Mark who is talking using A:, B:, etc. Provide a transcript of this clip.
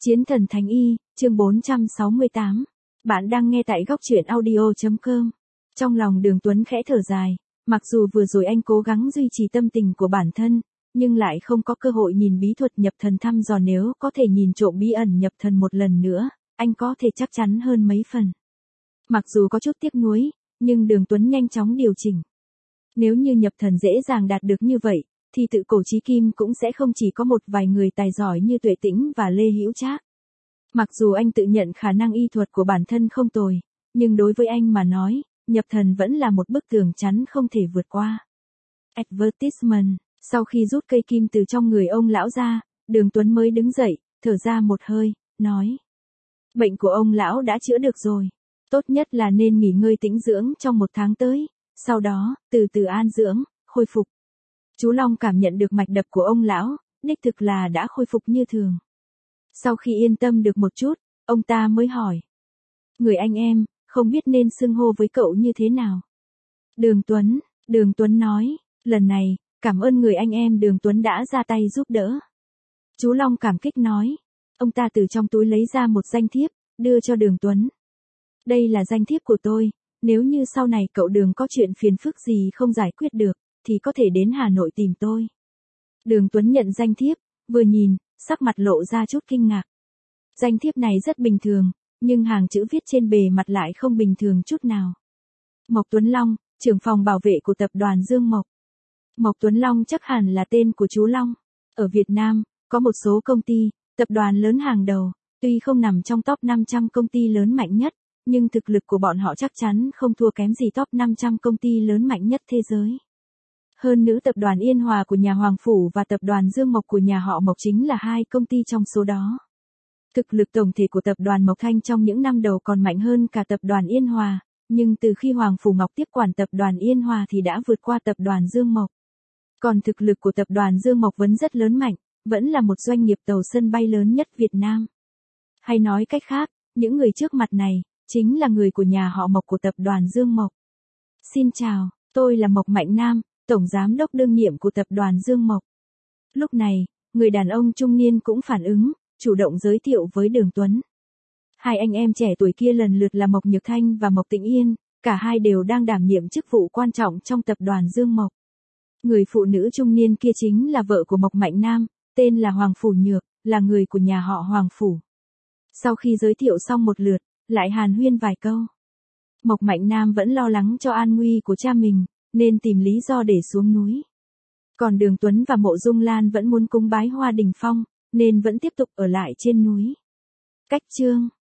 A: Chiến thần Thánh Y, chương 468. Bạn đang nghe tại góc truyện audio.com. Trong lòng Đường Tuấn khẽ thở dài, mặc dù vừa rồi anh cố gắng duy trì tâm tình của bản thân, nhưng lại không có cơ hội nhìn bí thuật nhập thần thăm dò, nếu có thể nhìn trộm bí ẩn nhập thần một lần nữa, anh có thể chắc chắn hơn mấy phần. Mặc dù có chút tiếc nuối, nhưng Đường Tuấn nhanh chóng điều chỉnh. Nếu như nhập thần dễ dàng đạt được như vậy, thì tự cổ chí kim cũng sẽ không chỉ có một vài người tài giỏi như Tuệ Tĩnh và Lê Hữu Trác. Mặc dù anh tự nhận khả năng y thuật của bản thân không tồi, nhưng đối với anh mà nói, nhập thần vẫn là một bức tường chắn không thể vượt qua. Advertisement. Sau khi rút cây kim từ trong người ông lão ra, Đường Tuấn mới đứng dậy, thở ra một hơi, nói: Bệnh của ông lão đã chữa được rồi. Tốt nhất là nên nghỉ ngơi tĩnh dưỡng trong 1 tháng tới, sau đó, từ từ an dưỡng, khôi phục. Chú Long cảm nhận được mạch đập của ông lão, đích thực là đã khôi phục như thường. Sau khi yên tâm được một chút, ông ta mới hỏi: Người anh em, không biết nên xưng hô với cậu như thế nào? Đường Tuấn nói: Lần này, cảm ơn người anh em Đường Tuấn đã ra tay giúp đỡ. Chú Long cảm kích nói. Ông ta từ trong túi lấy ra một danh thiếp, đưa cho Đường Tuấn. Đây là danh thiếp của tôi, nếu như sau này cậu Đường có chuyện phiền phức gì không giải quyết được, thì có thể đến Hà Nội tìm tôi. Đường Tuấn nhận danh thiếp, vừa nhìn, sắc mặt lộ ra chút kinh ngạc. Danh thiếp này rất bình thường, nhưng hàng chữ viết trên bề mặt lại không bình thường chút nào. Mộc Tuấn Long, trưởng phòng bảo vệ của tập đoàn Dương Mộc. Mộc Tuấn Long chắc hẳn là tên của chú Long. Ở Việt Nam, có một số công ty, tập đoàn lớn hàng đầu, tuy không nằm trong top 500 công ty lớn mạnh nhất, nhưng thực lực của bọn họ chắc chắn không thua kém gì top 500 công ty lớn mạnh nhất thế giới. Hơn nữa tập đoàn Yên Hòa của nhà Hoàng Phủ và tập đoàn Dương Mộc của nhà họ Mộc chính là 2 công ty trong số đó. Thực lực tổng thể của tập đoàn Mộc Thanh trong những năm đầu còn mạnh hơn cả tập đoàn Yên Hòa, nhưng từ khi Hoàng Phủ Ngọc tiếp quản tập đoàn Yên Hòa thì đã vượt qua tập đoàn Dương Mộc. Còn thực lực của tập đoàn Dương Mộc vẫn rất lớn mạnh, vẫn là một doanh nghiệp tàu sân bay lớn nhất Việt Nam. Hay nói cách khác, những người trước mặt này, chính là người của nhà họ Mộc của tập đoàn Dương Mộc. Xin chào, tôi là Mộc Mạnh Nam, Tổng Giám đốc đương nhiệm của tập đoàn Dương Mộc. Lúc này, người đàn ông trung niên cũng phản ứng, chủ động giới thiệu với Đường Tuấn. Hai anh em trẻ tuổi kia lần lượt là Mộc Nhược Thanh và Mộc Tĩnh Yên, cả hai đều đang đảm nhiệm chức vụ quan trọng trong tập đoàn Dương Mộc. Người phụ nữ trung niên kia chính là vợ của Mộc Mạnh Nam, tên là Hoàng Phủ Nhược, là người của nhà họ Hoàng Phủ. Sau khi giới thiệu xong một lượt, lại hàn huyên vài câu. Mộc Mạnh Nam vẫn lo lắng cho an nguy của cha mình, nên tìm lý do để xuống núi. Còn Đường Tuấn và Mộ Dung Lan vẫn muốn cúng bái Hoa Đình Phong, nên vẫn tiếp tục ở lại trên núi. Cách chương